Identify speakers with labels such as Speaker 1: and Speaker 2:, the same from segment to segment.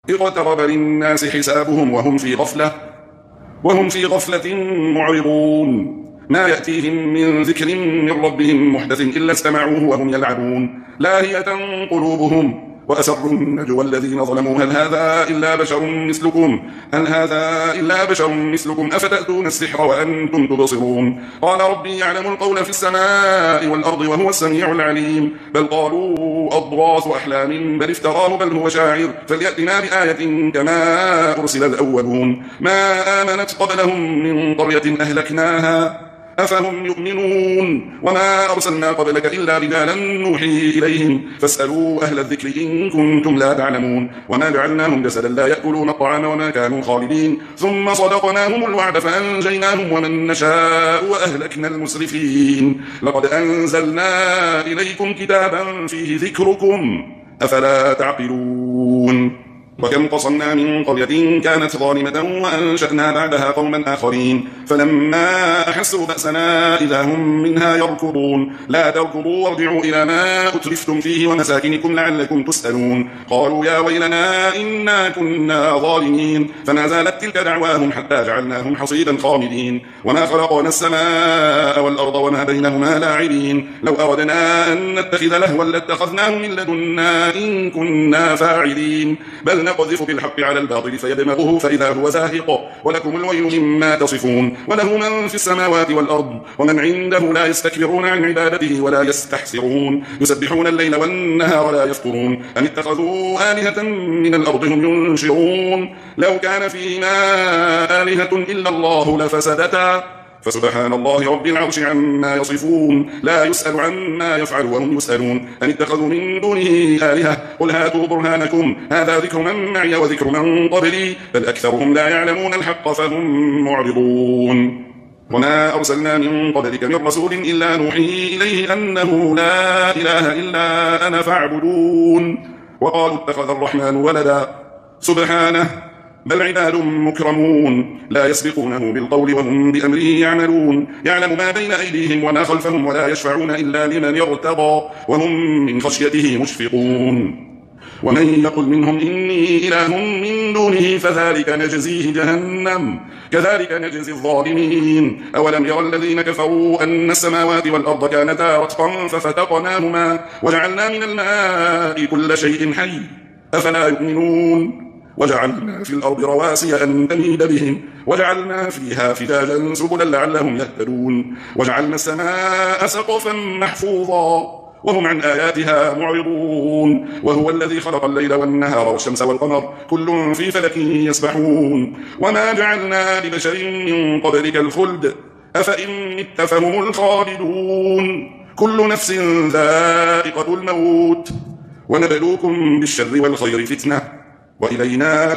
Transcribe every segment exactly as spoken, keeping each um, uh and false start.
Speaker 1: اقترب للناس حسابهم وهم في غفلة وهم في غفلة معرضون ما يأتيهم من ذكر من ربهم محدث إلا استمعوه وهم يلعبون لاهية قلوبهم وأسروا النجوى الذين ظلموا هل هذا إلا بشر مثلكم هل هذا إلا بشر مثلكم أفتأتون السحر وأنتم تبصرون قال ربي يعلم القول في السماء والأرض وهو السميع العليم بل قالوا أضغاث أحلام بل افتراه بل هو شاعر فليأتنا بآية كما أرسل الأولون ما آمنت قبلهم من قرية أهلكناها أفهم يؤمنون وما أرسلنا قبلك إلا رجالا نوحي إليهم فاسألوا أهل الذكر إن كنتم لا تعلمون وما جعلناهم جسدا لا يأكلون الطعام وما كانوا خالدين ثم صدقناهم الوعد فأنجيناهم ومن نشاء وأهلكنا المسرفين لقد أنزلنا إليكم كتابا فيه ذكركم أفلا تعقلون وكم قصمنا من قرية كانت ظالمة وأنشأنا بعدها قوما آخرين فلما أحسوا بأسنا إذا هم منها يركضون لا تركضوا وارجعوا إلى ما أترفتم فيه ومساكنكم لعلكم تسألون قالوا يا ويلنا إنا كنا ظالمين فما زالت تلك دعواهم حتى جعلناهم حصيدا خامدين وما خلقنا السماء والأرض وما بينهما لاعبين لو أردنا أن نتخذ لهوا لاتخذناه من لدنا إن كنا فاعلين بل نقذف بالحق على الباطل فيدمغه فإذا هو زاهق ولكم الويل مما تصفون وله من في السماوات والأرض ومن عنده لا يستكبرون عن عبادته ولا يستحسرون يسبحون الليل والنهار لا يفطرون أم اتخذوا آلهة من الأرض هم ينشرون لو كان فيهما آلهة إلا الله لفسدتا فسبحان الله رب العرش عما يصفون لا يسأل عما يفعل وهم يسألون أن اتخذوا من دونه آلهة قل هاتوا برهانكم هذا ذكر من معي وذكر من قبلي بل أكثرهم لا يعلمون الحق فهم معرضون وما أرسلنا من قبلك من رسول إلا نوحي إليه أنه لا إله إلا أنا فاعبدون وقالوا اتخذ الرحمن ولدا سبحانه بل عباد مكرمون لا يسبقونه بالقول وهم بأمره يعملون يعلم ما بين أيديهم وما خلفهم ولا يشفعون إلا لمن يرتضى وهم من خشيته مشفقون ومن يقل منهم إني إله من دونه فذلك نجزيه جهنم كذلك نجزي الظالمين أولم يرى الذين كفروا أن السماوات والأرض كانتا رتقا ففتقناهما وجعلنا من الماء كل شيء حي أفلا يؤمنون وجعلنا في الأرض رواسي أن تميد بهم وجعلنا فيها فجاجا سبلا لعلهم يهتدون وجعلنا السماء سقفا محفوظا وهم عن آياتها معرضون وهو الذي خلق الليل والنهار والشمس والقمر كل في فلك يسبحون وما جعلنا لبشر من قبلك الخلد أفإن مت فهم الخالدون كل نفس ذائقة الموت ونبلوكم بالشر والخير فتنة وإلينا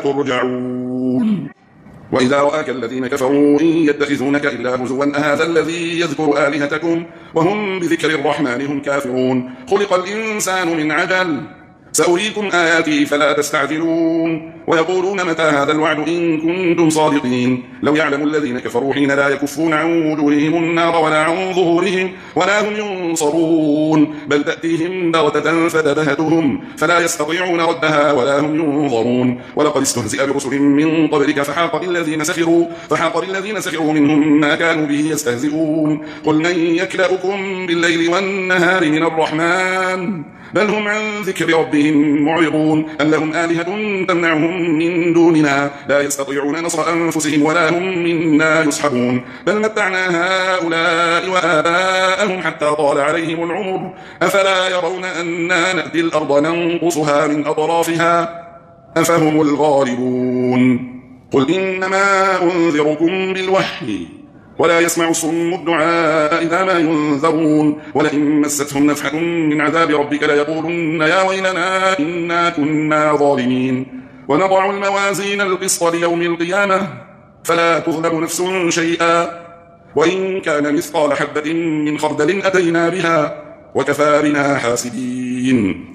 Speaker 1: ترجعون وإذا رآك الذين كفروا إن يتخذونك إلا هزوا أهذا الذي يذكر آلهتكم وهم بذكر الرحمن هم كافرون خلق الإنسان من عجل سأريكم آياتي فلا تستعجلون ويقولون متى هذا الوعد إن كنتم صادقين لو يعلم الذين كفروا حين لا يكفون عن وجوههم النار ولا عن ظهورهم ولا هم ينصرون بل تأتيهم بغتة فتبهتهم فلا يستطيعون ردها ولا هم ينظرون ولقد استهزئ برسل من قبلك فحاق بالذين سخروا فحاق بالذين سخروا منهم ما كانوا به يستهزئون قل من يكلأكم بالليل والنهار من الرحمن بل هم عن ذكر ربهم معرضون أم لهم آلهة تمنعهم من دوننا لا يستطيعون نصر أنفسهم ولا هم منا يصحبون بل متعنا هؤلاء وآباءهم حتى طال عليهم العمر أفلا يرون أنا نأتي الأرض ننقصها من أطرافها أفهم الغالبون قل إنما أنذركم بالوحي ولا يسمع الصم الدعاء إذا ما ينذرون ولئن مستهم نفحة من عذاب ربك ليقولن يا ويلنا إنا كنا ظالمين ونضع الموازين القسط ليوم القيامة فلا تظلم نفس شيئا وإن كان مثقال حبة من خردل أتينا بها وكفى بنا حاسدين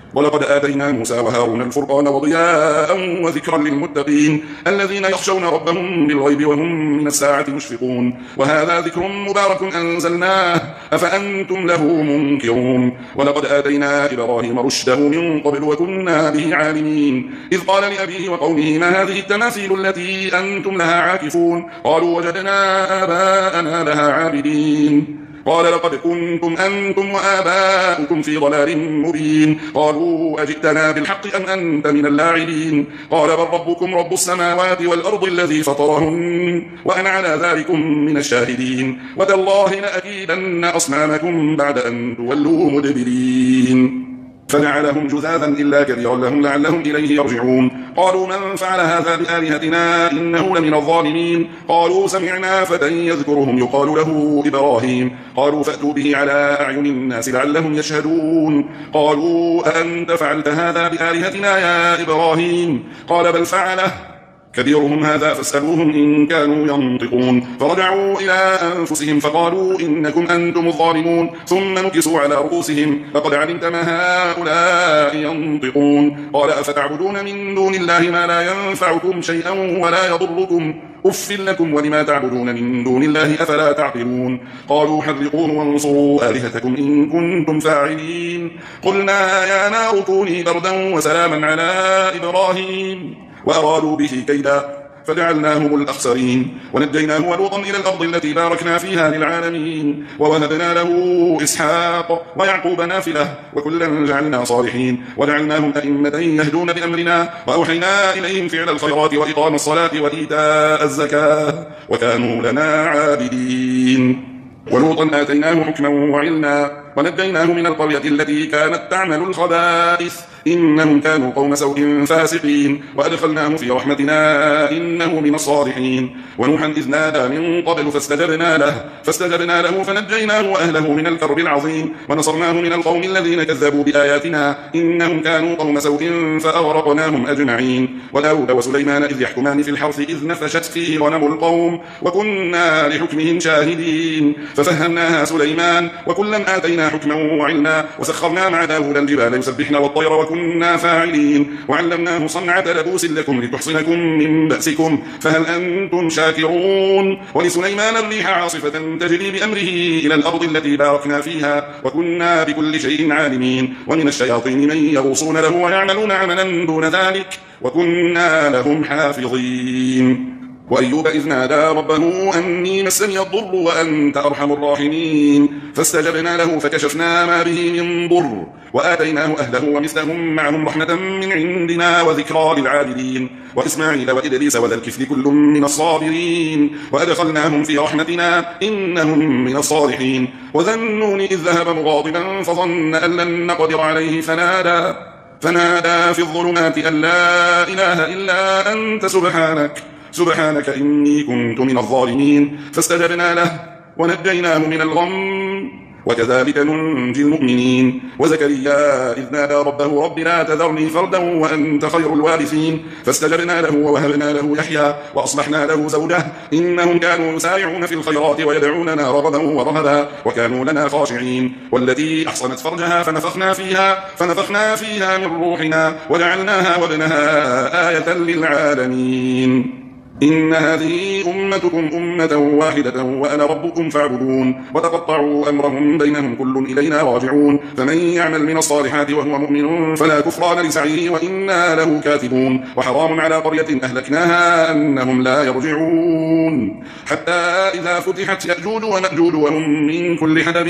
Speaker 1: ولقد آتينا موسى وهارون الفرقان وضياء وذكرا للمتقين الذين يخشون ربهم بالغيب وهم من الساعة مشفقون. وهذا ذكر مبارك أنزلناه أفأنتم له منكرون. ولقد آتينا إبراهيم رشده من قبل وكنا به عالمين. إذ قال لأبيه وقومه ما هذه التماثيل التي أنتم لها عاكفون؟ قالوا وجدنا آباءنا لها عابدين. قال لقد كنتم أنتم وآباؤكم في ضلال مبين. قالوا أجئتنا بالحق أم أنت من اللاعبين؟ قال بل ربكم رب السماوات والأرض الذي فطرهن وأنا على ذلكم من الشاهدين. وتالله لأكيدن أصنامكم بعد أن تولوا مدبرين. فجعلهم جذاذا إلا كبيرا لهم لعلهم إليه يرجعون. قالوا من فعل هذا بآلهتنا إنه لمن الظالمين. قالوا سمعنا فتى يذكرهم يقال له إبراهيم. قالوا فأتوا به على أعين الناس لعلهم يشهدون. قالوا أأنت فعلت هذا بآلهتنا يا إبراهيم؟ قال بل فعله كبيرهم هذا فاسألوهم إن كانوا ينطقون. فرجعوا إلى أنفسهم فقالوا إنكم أنتم الظالمون. ثم نكسوا على رؤوسهم لقد علمت ما هؤلاء ينطقون. قال أفتعبدون من دون الله ما لا ينفعكم شيئا ولا يضركم أف لكم ولما تعبدون من دون الله أفلا تعقلون. قالوا حرقوه وانصروا آلهتكم إن كنتم فاعلين. قلنا يا نار كوني بردا وسلاما على إبراهيم وأرادوا به كيدا فجعلناهم الأخسرين. ونجيناه ولوطا إلى الأرض التي باركنا فيها للعالمين. ووهبنا له إسحاق ويعقوب نافلة وكلا جعلنا صالحين. وجعلناهم أئمة يهدون بأمرنا وأوحينا إليهم فعل الخيرات وإقام الصلاة وإيتاء الزكاة وكانوا لنا عابدين. ولوطا آتيناه حكما وعلما ونجيناه من القرية التي كانت تعمل الخبائث إنهم كانوا قوم سوء فاسقين. وأدخلناه في رحمتنا إنه من الصالحين. ونوحا إذ نادى من قبل فاستجبنا له فاستجبنا له فنجيناه وأهله من الكرب العظيم. ونصرناه من القوم الذين كذبوا بآياتنا إنهم كانوا قوم سوء فأغرقناهم أجمعين. وداود وسليمان إذ يحكمان في الحرث إذ نفشت فيه غنم القوم وكنا لحكمهم شاهدين. ففهمناها سليمان وكلا آتينا حكما وعلما. وسخرنا مع داود الجبال يسبحن والطير وكنا فاعلين. وعلمناه صنعة لبوس لكم لتحصنكم من بأسكم فهل أنتم شاكرون. ولسليمان الريح عاصفة تجري بأمره إلى الأرض التي باركنا فيها وكنا بكل شيء عالمين. ومن الشياطين من يغوصون له ويعملون عملا دون ذلك وكنا لهم حافظين. وأيوب إذ نادى ربه أني مسني الضر وأنت أرحم الراحمين. فاستجبنا له فكشفنا ما به من ضر وآتيناه أهله ومثلهم معهم رحمة من عندنا وذكرى للعابدين. وإسماعيل وإدريس وذا الكفل كل من الصابرين وأدخلناهم في رحمتنا إنهم من الصالحين. وذا النون إذ ذهب مغاضبا فظن أن لن نقدر عليه فنادى فنادى في الظلمات أن لا إله إلا أنت سبحانك سبحانك إني كنت من الظالمين. فاستجبنا له ونجيناه من الغم وكذلك ننجي المؤمنين. وزكريا إذ نادى ربه رب لا تذرني فردا وأنت خير الوارثين. فاستجبنا له ووهبنا له يحيى وأصلحنا له زوجه إنهم كانوا يسارعون في الخيرات ويدعوننا رغبا ورهبا وكانوا لنا خاشعين. والتي أحصنت فرجها فنفخنا فيها فنفخنا فيها من روحنا وجعلناها وابنها آية للعالمين. إن هذه أمتكم أمة واحدة وأنا ربكم فاعبدون. وتقطعوا أمرهم بينهم كل إلينا راجعون. فمن يعمل من الصالحات وهو مؤمن فلا كفران لسعيه وإنا له كاتبون. وحرام على قرية أهلكناها أنهم لا يرجعون حتى إذا فتحت يأجوج ومأجوج وهم من كل حدب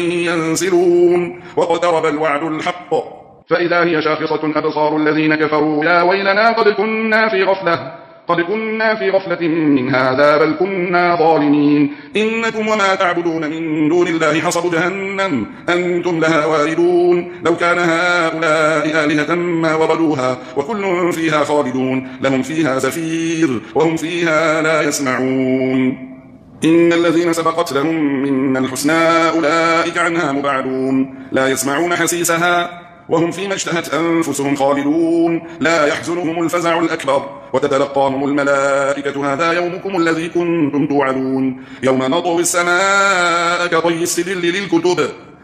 Speaker 1: ينسلون. واقترب الوعد الحق فإذا هي شاخصة أبصار الذين كفروا يا ويلنا قد كنا في غفلة قد كنا في غفلة من هذا بل كنا ظالمين. إنكم وما تعبدون من دون الله حصب جهنم أنتم لها واردون. لو كان هؤلاء آلهة ما وردوها وكل فيها خالدون. لهم فيها زفير وهم فيها لا يسمعون. إن الذين سبقت لهم من الحسنى أولئك عنها مبعدون. لا يسمعون حسيسها وهم فيما اشتهت أنفسهم خالدون. لا يحزنهم الفزع الأكبر وتتلقاهم الملائكة هذا يومكم الذي كنتم توعدون. يوم نطوي السماء كطي السجل للكتب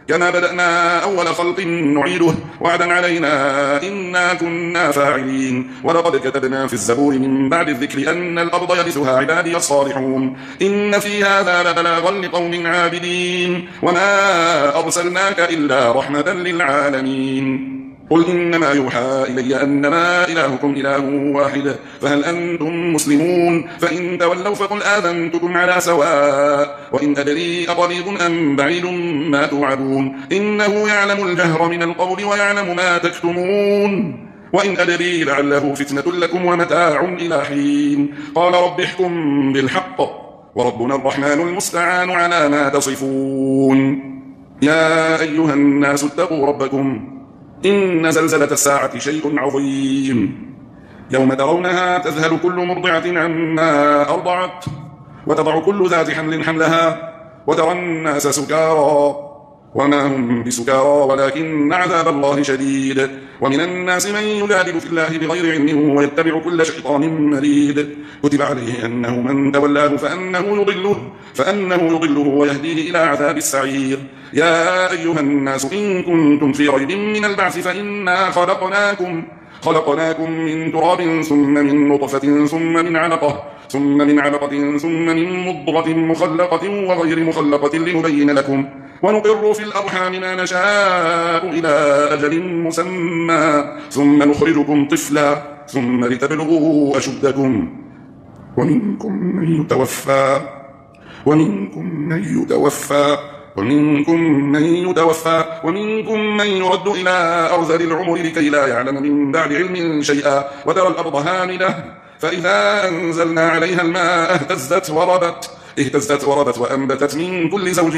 Speaker 1: كما بدأنا أول خلق نعيده وعدا علينا إنا كنا فاعلين ولقد كتبنا في الزبور من بعد الذكر أن الأرض يرثها عبادي الصالحون إن في هذا لبلاغا لقوم عابدين وما أرسلناك إلا رحمة للعالمين قل إنما يوحى إلي أنما إلهكم إله واحد فهل أنتم مسلمون فإن تولوا فقل آذنتكم على سواء وإن أدري أقريب أم بعيد ما توعدون إنه يعلم الجهر من القول ويعلم ما تكتمون وإن أدري لعله فتنة لكم ومتاع إلى حين قال رب احكم بالحق وربنا الرحمن المستعان على ما تصفون يا أيها الناس اتقوا ربكم إن زلزلة الساعة شيء عظيم يوم ترونها تذهل كل مرضعة عما أرضعت وتضع كل ذات حمل حملها وترى الناس سكارى وما هم بسكارى ولكن عذاب الله شديد ومن الناس من يجادل في الله بغير علم ويتبع كل شيطان مريد كتب عليه أنه من تولاه فأنه يضله, فأنه يضله ويهديه إلى عذاب السعير يا أيها الناس إن كنتم في ريب من البعث فإنا خلقناكم خلقناكم من تراب ثم من نطفة ثم من علقة ثم من علقة ثم من مضغة مخلقة وغير مخلقة لنبين لكم ونقر في الأرحام ما نشاء إلى أجل مسمى ثم نخرجكم طفلا ثم لتبلغوا أشدكم ومنكم من يتوفى ومنكم من يتوفى ومنكم من يتوفى ومنكم من يرد إلى أرذل العمر لكي لا يعلم من بعد علم شيئا وترى الأرض هامدة فإذا أنزلنا عليها الماء اهتزت وربت اهتزت وربت وأنبتت من كل زوج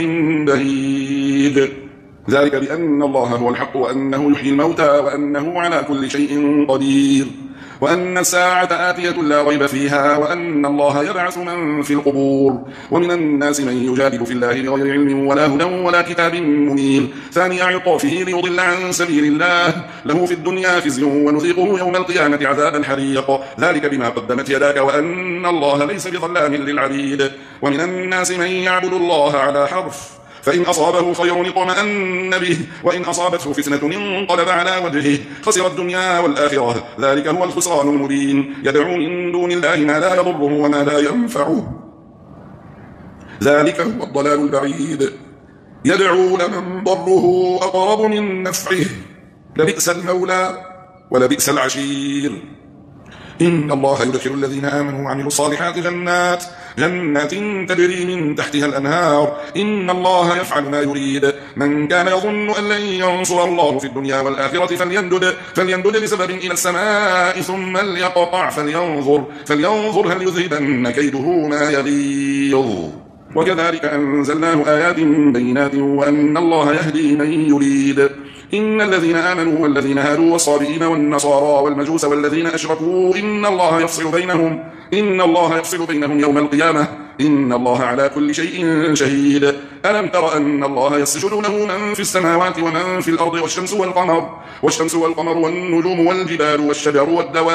Speaker 1: بهيج ذلك بأن الله هو الحق وأنه يحيي الموتى وأنه على كل شيء قدير وأن الساعة آتية لا ريب فيها وأن الله يبعث من في القبور ومن الناس من يجادل في الله بغير علم ولا هدى ولا كتاب منير ثاني عطافه ليضل عن سبيل الله له في الدنيا خزي ونذيقه يوم القيامة عذاب الحريق ذلك بما قدمت يداك وأن الله ليس بظلام للعبيد ومن الناس من يعبد الله على حرف فإن أصابه خير اطمأن به وإن أصابته فتنة انقلب على وجهه خسر الدنيا والآخرة ذلك هو الخسران المبين يدعو من دون الله ما لا يضره وما لا ينفعه ذلك هو الضلال البعيد يدعو لمن ضره أقرب من نفعه لبئس المولى ولبئس العشير إن الله يدخل الذين آمنوا وعملوا الصالحات جنات جنات تجري من تحتها الأنهار إن الله يفعل ما يريد من كان يظن أن لن ينصر الله في الدنيا والآخرة فليندد, فليندد لسبب إلى السماء ثم ليقطع فلينظر, فلينظر هل يذهبن كيده ما يغيظ وكذلك أنزلناه آيات بينات وأن الله يهدي من يريد إن الذين آمنوا والذين هادوا والصابئين والنصارى والمجوس والذين أشركوا إن الله يفصل بينهم إن الله يفصل بينهم يوم القيامة إن الله على كل شيء شهيد ألم تر أن الله يسجد له من في السماوات ومن في الأرض والشمس والقمر والشمس والقمر والنجوم والجبال والشجر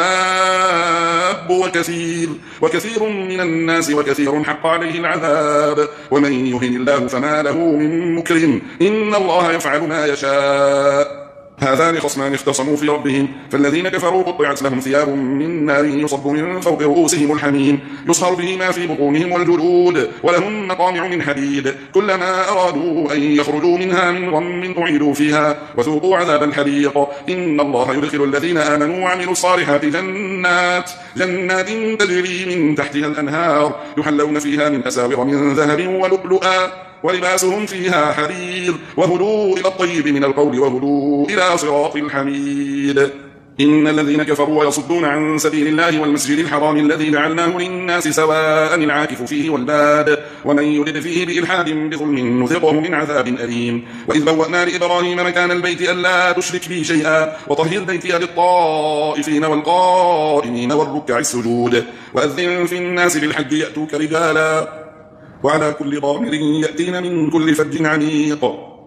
Speaker 1: والدواب وكثير وكثير من الناس وكثير حق عليه العذاب ومن يهن الله فما له من مكرم إن الله يفعل ما يشاء هذان خصمان اختصموا في ربهم فالذين كفروا قطعت لهم ثياب من نار يصب من فوق رؤوسهم الحميم يصهر به ما في بطونهم والجلود ولهم مقامع من حديد كلما أرادوا أن يخرجوا منها من غم أعيدوا فيها وذوقوا عذاب الحريق إن الله يدخل الذين آمنوا وعملوا الصالحات جنات جنات تجري من تحتها الأنهار يحلون فيها من أساور من ذهب ولؤلؤا ولباسهم فيها حرير وهدوا إلى الطيب من القول وهدوا إلى صراط الحميد إن الذين كفروا ويصدون عن سبيل الله والمسجد الحرام الذي جعلناه للناس سواء العاكف فيه والباد ومن يرد فيه بإلحاد بظلم نذقه من عذاب أليم وإذ بوأنا لإبراهيم مكان البيت ألا تشرك بي شيئا وطهر بيتي للطائفين والقائمين والركع السجود وأذن في الناس بالحج يأتوك رجالا وعلى كل ضامر يأتين من كل فج عميق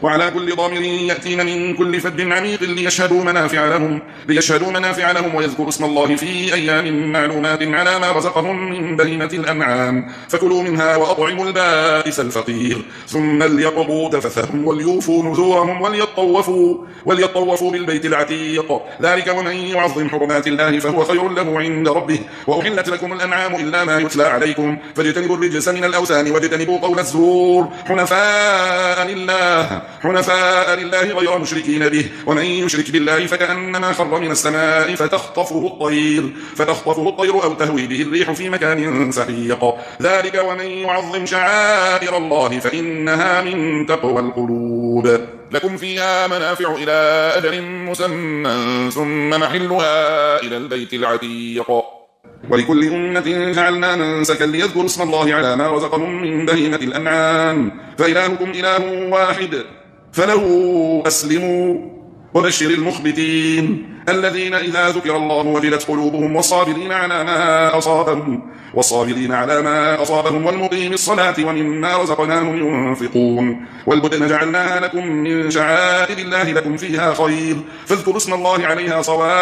Speaker 1: وعلى كل ضامر يأتين من كل فج عميق ليشهدوا منافع لهم, ليشهدوا منافع لهم ويذكروا اسم الله في أيام معلومات على ما رزقهم من بهيمة الأنعام فكلوا منها وأطعموا البائس الفقير ثم ليقضوا تفثهم وليوفوا نذورهم وليطوفوا, وليطوفوا بالبيت العتيق ذلك ومن يعظم حرمات الله فهو خير له عند ربه. وأحلت لكم الأنعام إلا ما يتلى عليكم فاجتنبوا الرجس من الأوثان واجتنبوا قول الزور حنفاء لله, حنفاء لله غير مشركين به ومن يشرك بالله فكأنما خر من السماء فتخطفه الطير, فتخطفه الطير أو تهوي به الريح في مكان سحيق ذلك ومن يعظم شعائر الله فإنها من تقوى القلوب. لكم فيها منافع إلى أجل مسمى ثم محلها إلى البيت العتيق. ولكل أمة جعلنا منسكا ليذكروا اسم الله على ما رزقهم من بهيمة الأنعام فإلهكم إله واحد فله أسلموا وبشر المخبتين الذين إذا ذكر الله وجلت قلوبهم والصابرين على ما أصابهم والصابرين على ما أصابهم والمقيم الصلاة ومما رزقناهم ينفقون. والبدن جعلناها لكم من شعائر الله لكم فيها خير فاذكروا اسم الله عليها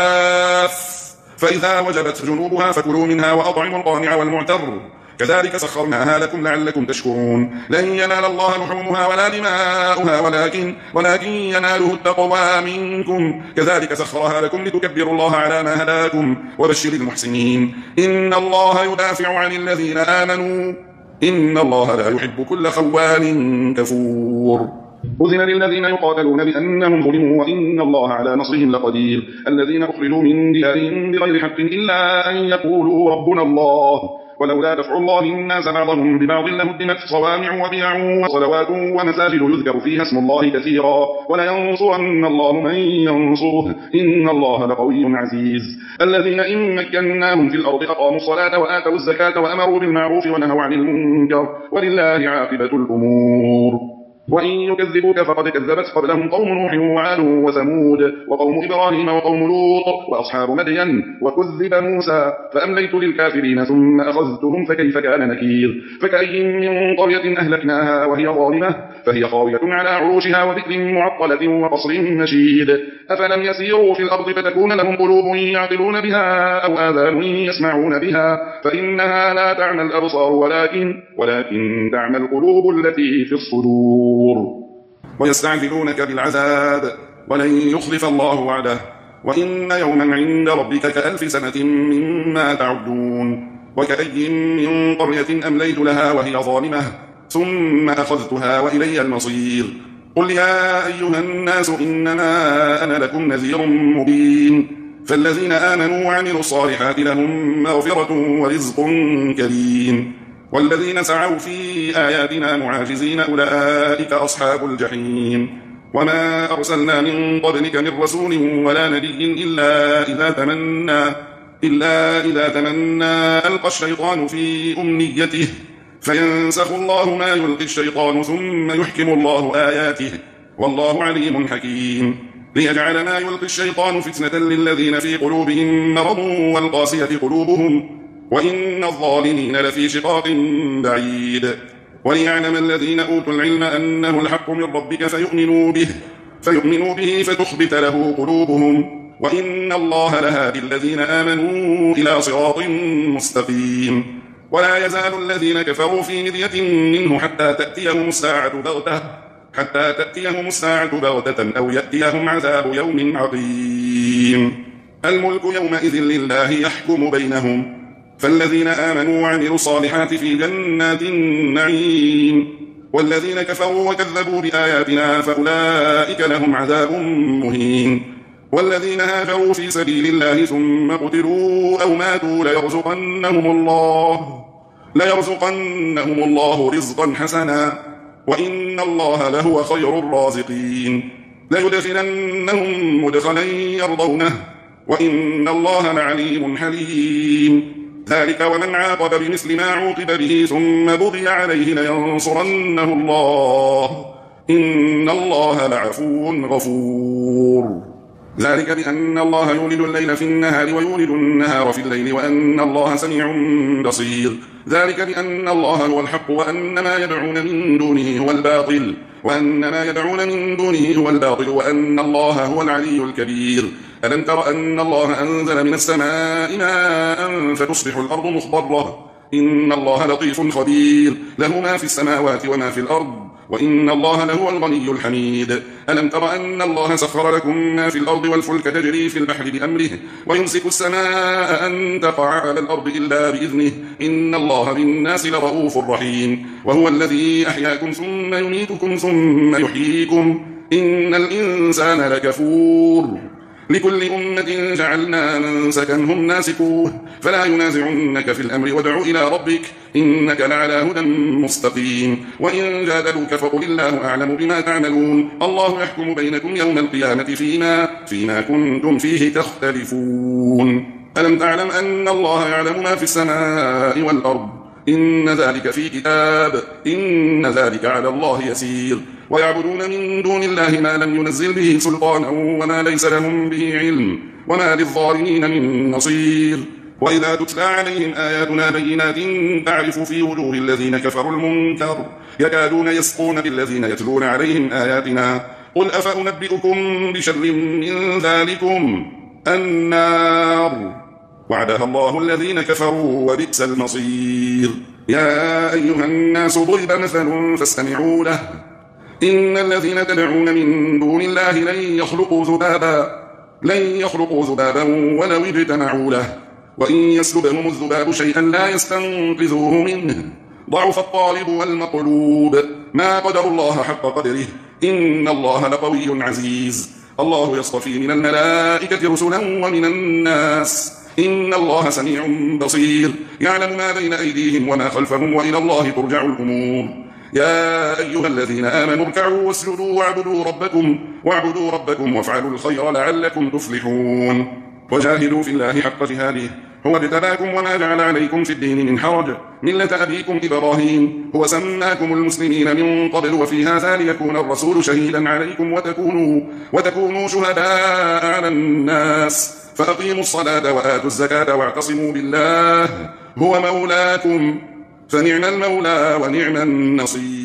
Speaker 1: صواف فإذا وجبت جنوبها فكلوا منها وأطعموا القانع والمعتر كذلك سخرناها لكم لعلكم تشكرون. لن ينال الله لحومها ولا دماؤها ولكن, ولكن يناله التقوى منكم كذلك سخرها لكم لتكبروا الله على ما هداكم وبشر المحسنين. إن الله يدافع عن الذين آمنوا إن الله لا يحب كل خوان كفور. أذن للذين يقاتلون بأنهم ظلموا وإن الله على نصرهم لقدير. الذين أخرجوا من ديارهم بغير حق إلا أن يقولوا ربنا الله ولولا دفع الله الناس بعضهم ببعض لهدمت صوامع وبيع وصلوات ومساجد يذكر فيها اسم الله كثيرا ولينصرن الله من ينصره إن الله لقوي عزيز. الذين إن مكناهم في الأرض أقاموا الصلاة وآتوا الزكاة وأمروا بالمعروف ونهوا عن المنكر ولله عاقبة الأمور. وإن يكذبوك فقد كذبت قبلهم قوم نوح وعاد وثمود وقوم إبراهيم وقوم لوط وأصحاب مدين وكذب موسى فأمليت للكافرين ثم أخذتهم فكيف كان نكير. فكأي من قرية أهلكناها وهي ظالمة فهي خاوية على عروشها وذكر معطلة وقصر مشيد. أفلم يسيروا في الأرض فتكون لهم قلوب يعقلون بها أو آذان يسمعون بها فإنها لا تعمى الأبصار ولكن, ولكن تعمى القلوب التي في الصدور. ويستعجلونك بالعذاب ولن يخلف الله وعده وإن يوما عند ربك كألف سنة مما تعدون. وكأي من قرية أمليت لها وهي ظالمة ثم أخذتها وإلي المصير. قل يا أيها الناس إنما أنا لكم نذير مبين. فالذين آمنوا وعملوا الصالحات لهم مغفرة ورزق كريم والذين سعوا في آياتنا معاجزين أولئك أصحاب الجحيم. وما أرسلنا من قبلك من رسول ولا نبي إلا إذا تمنى, إلا إذا تمنى ألقى الشيطان في أمنيته فينسخ الله ما يلقي الشيطان ثم يحكم الله آياته والله عليم حكيم. ليجعل ما يلقي الشيطان فتنة للذين في قلوبهم مرض والقاسية قلوبهم وإن الظالمين لفي شقاق بعيد. وليعلم الذين أوتوا العلم أنه الحق من ربك فيؤمنوا به, فيؤمنوا به فتخبت له قلوبهم وإن الله لهادي الذين آمنوا إلى صراط مستقيم. ولا يزال الذين كفروا في مرية منه حتى تأتيهم الساعة بغتة, حتى تأتيهم الساعة بغتة أو يأتيهم عذاب يوم عقيم. الملك يومئذ لله يحكم بينهم فالذين آمنوا وعملوا الصالحات في جنات النعيم والذين كفروا وكذبوا بآياتنا فأولئك لهم عذاب مهين. والذين هاجروا في سبيل الله ثم قتلوا أو ماتوا ليرزقنهم الله, ليرزقنهم الله رزقا حسنا وإن الله لهو خير الرازقين. ليدخلنهم مدخلا يرضونه وإن الله لعليم حليم. ذلك ومن عاقب بمثل ما عوقب به ثم بغي عليه لينصرنه الله إن الله لعفو غفور. ذلك بأن الله يولد الليل في النهار ويولد النهار في الليل وأن الله سميع بصير. ذلك بأن الله هو الحق وأن ما يدعون من دونه هو الباطل وأن ما يدعون من دونه هو الباطل وأن الله هو العلي الكبير. ألم تر أن الله أنزل من السماء ماء فتصبح الأرض مخضرة؟ إن الله لطيف خبير، له ما في السماوات وما في الأرض، وإن الله لهو الغني الحميد. ألم تر أن الله سخر لكم ما في الأرض والفلك تجري في البحر بأمره ويمسك السماء أن تقع على الأرض إلا بإذنه إن الله بالناس لرؤوف رحيم. وهو الذي أحياكم ثم يميتكم ثم يحييكم إن الإنسان لكفور. لكل أمة جعلنا منسكا هم ناسكوه فلا ينازعنك في الأمر وادع إلى ربك إنك لعلى هدى مستقيم. وإن جادلوك فقل الله أعلم بما تعملون الله يحكم بينكم يوم القيامة فيما, فيما كنتم فيه تختلفون. ألم تعلم أن الله يعلم ما في السماء والأرض إن ذلك في كتاب إن ذلك على الله يسير. ويعبدون من دون الله ما لم ينزل به سلطانا وما ليس لهم به علم وما للظالمين من نصير. وإذا تتلى عليهم آياتنا بينات تعرف في وجوه الذين كفروا المنكر يكادون يسقون بالذين يتلون عليهم آياتنا قل أفأنبئكم بشر من ذلكم النار وعدها الله الذين كفروا وبئس المصير. يا أيها الناس ضرب مثل فاستمعوا له إن الذين تدعون من دون الله لن يخلقوا ذبابا لن يخلقوا ذبابا ولو اجتمعوا له وإن يسلبهم الذباب شيئا لا يستنقذوه منه ضعف الطالب والمطلوب ما قدر الله حق قدره إن الله لقوي عزيز. الله يصطفي من الملائكة رسلا ومن الناس إن الله سميع بصير يعلم ما بين أيديهم وما خلفهم وإلى الله ترجع الأمور. يا أيها الذين آمنوا اركعوا واسجدوا واعبدوا ربكم واعبدوا ربكم وافعلوا الخير لعلكم تفلحون. وجاهدوا في الله حق جهاده هو اجتباكم وما جعل عليكم في الدين من حرج ملة أبيكم إبراهيم هو سماكم المسلمين من قبل وفي هذا ليكون الرسول شهيدا عليكم وتكونوا, وتكونوا شهداء على الناس فأقيموا الصلاة وآتوا الزكاة واعتصموا بالله هو مولاكم فنعم المولى ونعم النصير.